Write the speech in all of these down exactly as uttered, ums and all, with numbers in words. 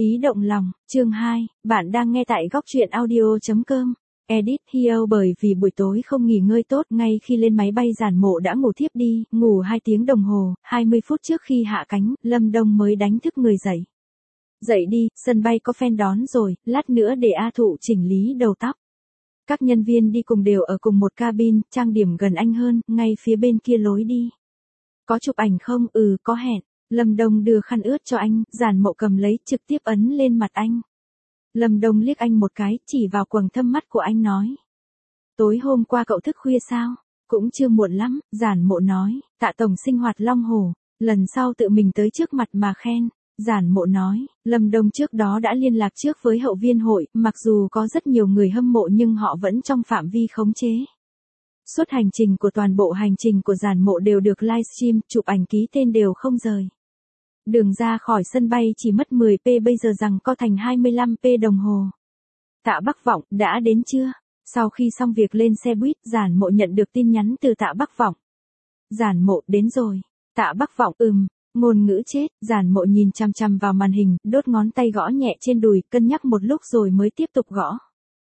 Ý động lòng, chương hai, bạn đang nghe tại góc truyện audio chấm com. Edit here bởi vì buổi tối không nghỉ ngơi tốt, ngay khi lên máy bay Giản Mộ đã ngủ thiếp đi, ngủ hai tiếng đồng hồ, hai mươi phút trước khi hạ cánh, Lâm Đông mới đánh thức người dậy. Dậy đi, sân bay có fan đón rồi, lát nữa để A Thụ chỉnh lý đầu tóc. Các nhân viên đi cùng đều ở cùng một cabin, trang điểm gần anh hơn, ngay phía bên kia lối đi. Có chụp ảnh không? Ừ, có hẹn. Lâm Đông đưa khăn ướt cho anh, Giản Mộ cầm lấy, trực tiếp ấn lên mặt anh. Lâm Đông liếc anh một cái, chỉ vào quầng thâm mắt của anh nói. Tối hôm qua cậu thức khuya sao? Cũng chưa muộn lắm, Giản Mộ nói, Tạ tổng sinh hoạt Long Hồ, lần sau tự mình tới trước mặt mà khen. Giản Mộ nói, Lâm Đông trước đó đã liên lạc trước với hậu viên hội, mặc dù có rất nhiều người hâm mộ nhưng họ vẫn trong phạm vi khống chế. Suốt hành trình của toàn bộ hành trình của Giản Mộ đều được livestream, chụp ảnh ký tên đều không rời. Đường ra khỏi sân bay chỉ mất mười phút, bây giờ rằng co thành hai mươi lăm phút đồng hồ. Tạ Bắc Vọng, đã đến chưa? Sau khi xong việc lên xe buýt, Giản Mộ nhận được tin nhắn từ Tạ Bắc Vọng. Giản Mộ, đến rồi. Tạ Bắc Vọng, ừm, ngôn ngữ chết, Giản Mộ nhìn chăm chăm vào màn hình, đốt ngón tay gõ nhẹ trên đùi, cân nhắc một lúc rồi mới tiếp tục gõ.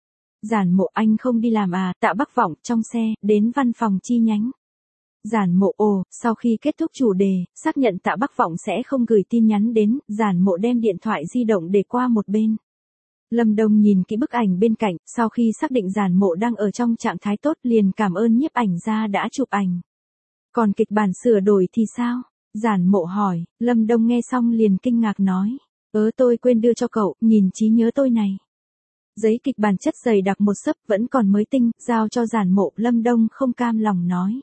Giản Mộ, anh không đi làm à? Tạ Bắc Vọng, trong xe, đến văn phòng chi nhánh. Giản Mộ, ồ, sau khi kết thúc chủ đề, xác nhận Tạ Bắc Vọng sẽ không gửi tin nhắn đến, Giản Mộ đem điện thoại di động để qua một bên. Lâm Đông nhìn kỹ bức ảnh bên cạnh, sau khi xác định Giản Mộ đang ở trong trạng thái tốt liền cảm ơn nhiếp ảnh gia đã chụp ảnh. Còn kịch bản sửa đổi thì sao? Giản Mộ hỏi, Lâm Đông nghe xong liền kinh ngạc nói. Ớ tôi quên đưa cho cậu, nhìn trí nhớ tôi này. Giấy kịch bản chất dày đặc một xấp vẫn còn mới tinh, giao cho Giản Mộ, Lâm Đông không cam lòng nói.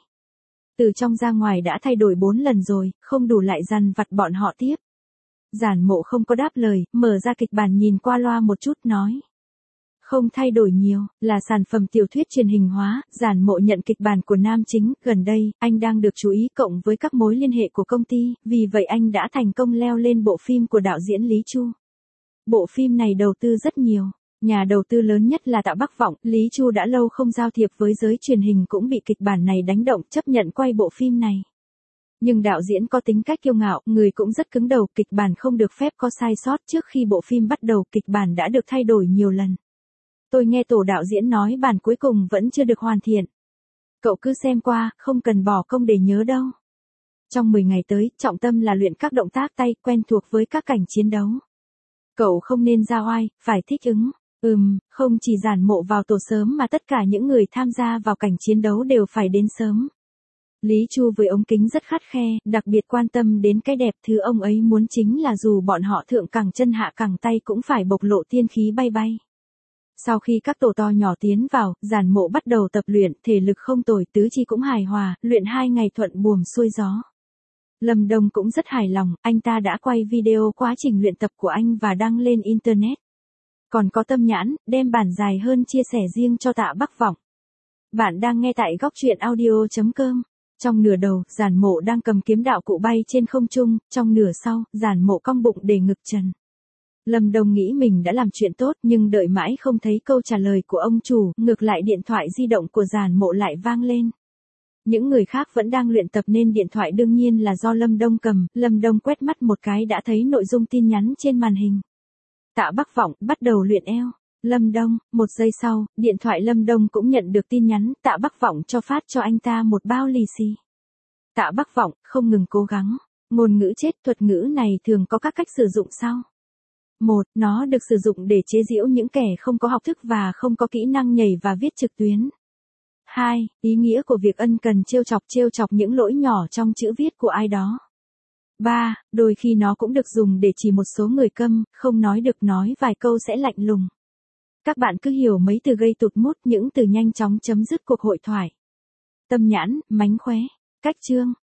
Từ trong ra ngoài đã thay đổi bốn lần rồi, không đủ lại dằn vặt bọn họ tiếp. Giản Mộ không có đáp lời, mở ra kịch bản nhìn qua loa một chút nói. Không thay đổi nhiều, là sản phẩm tiểu thuyết truyền hình hóa, Giản Mộ nhận kịch bản của nam chính, gần đây, anh đang được chú ý cộng với các mối liên hệ của công ty, vì vậy anh đã thành công leo lên bộ phim của đạo diễn Lý Chu. Bộ phim này đầu tư rất nhiều. Nhà đầu tư lớn nhất là Tạ Bắc Vọng, Lý Chu đã lâu không giao thiệp với giới truyền hình cũng bị kịch bản này đánh động chấp nhận quay bộ phim này. Nhưng đạo diễn có tính cách kiêu ngạo, người cũng rất cứng đầu, kịch bản không được phép có sai sót. Trước khi bộ phim bắt đầu, kịch bản đã được thay đổi nhiều lần. Tôi nghe tổ đạo diễn nói bản cuối cùng vẫn chưa được hoàn thiện. Cậu cứ xem qua, không cần bỏ công để nhớ đâu. Trong mười ngày tới, trọng tâm là luyện các động tác tay, quen thuộc với các cảnh chiến đấu. Cậu không nên ra oai, phải thích ứng. Ừm, không chỉ Giản Mộ vào tổ sớm mà tất cả những người tham gia vào cảnh chiến đấu đều phải đến sớm. Lý Chu với ống kính rất khắt khe, đặc biệt quan tâm đến cái đẹp, thứ ông ấy muốn chính là dù bọn họ thượng cẳng chân hạ cẳng tay cũng phải bộc lộ tiên khí bay bay. Sau khi các tổ to nhỏ tiến vào, Giản Mộ bắt đầu tập luyện, thể lực không tồi, tứ chi cũng hài hòa, luyện hai ngày thuận buồm xuôi gió. Lâm Đông cũng rất hài lòng, anh ta đã quay video quá trình luyện tập của anh và đăng lên Internet. Còn có tâm nhãn, đem bản dài hơn chia sẻ riêng cho Tạ Bắc Vọng. Bạn đang nghe tại góc truyện audio chấm com. Trong nửa đầu, Giản Mộ đang cầm kiếm đạo cụ bay trên không trung, trong nửa sau, Giản Mộ cong bụng để ngực trần. Lâm Đông nghĩ mình đã làm chuyện tốt nhưng đợi mãi không thấy câu trả lời của ông chủ, ngược lại điện thoại di động của Giản Mộ lại vang lên. Những người khác vẫn đang luyện tập nên điện thoại đương nhiên là do Lâm Đông cầm, Lâm Đông quét mắt một cái đã thấy nội dung tin nhắn trên màn hình. Tạ Bắc Vọng, bắt đầu luyện eo. Lâm Đông, một giây sau, điện thoại Lâm Đông cũng nhận được tin nhắn, Tạ Bắc Vọng cho phát cho anh ta một bao lì xì. Tạ Bắc Vọng, không ngừng cố gắng. Ngôn ngữ chết, thuật ngữ này thường có các cách sử dụng sau. Một, nó được sử dụng để chế giễu những kẻ không có học thức và không có kỹ năng nhảy và viết trực tuyến. Hai, ý nghĩa của việc ân cần trêu chọc trêu chọc những lỗi nhỏ trong chữ viết của ai đó. Ba, đôi khi nó cũng được dùng để chỉ một số người câm, không nói được nói vài câu sẽ lạnh lùng. Các bạn cứ hiểu mấy từ gây tụt mút, những từ nhanh chóng chấm dứt cuộc hội thoại. Tâm nhãn, mánh khóe, cách chương,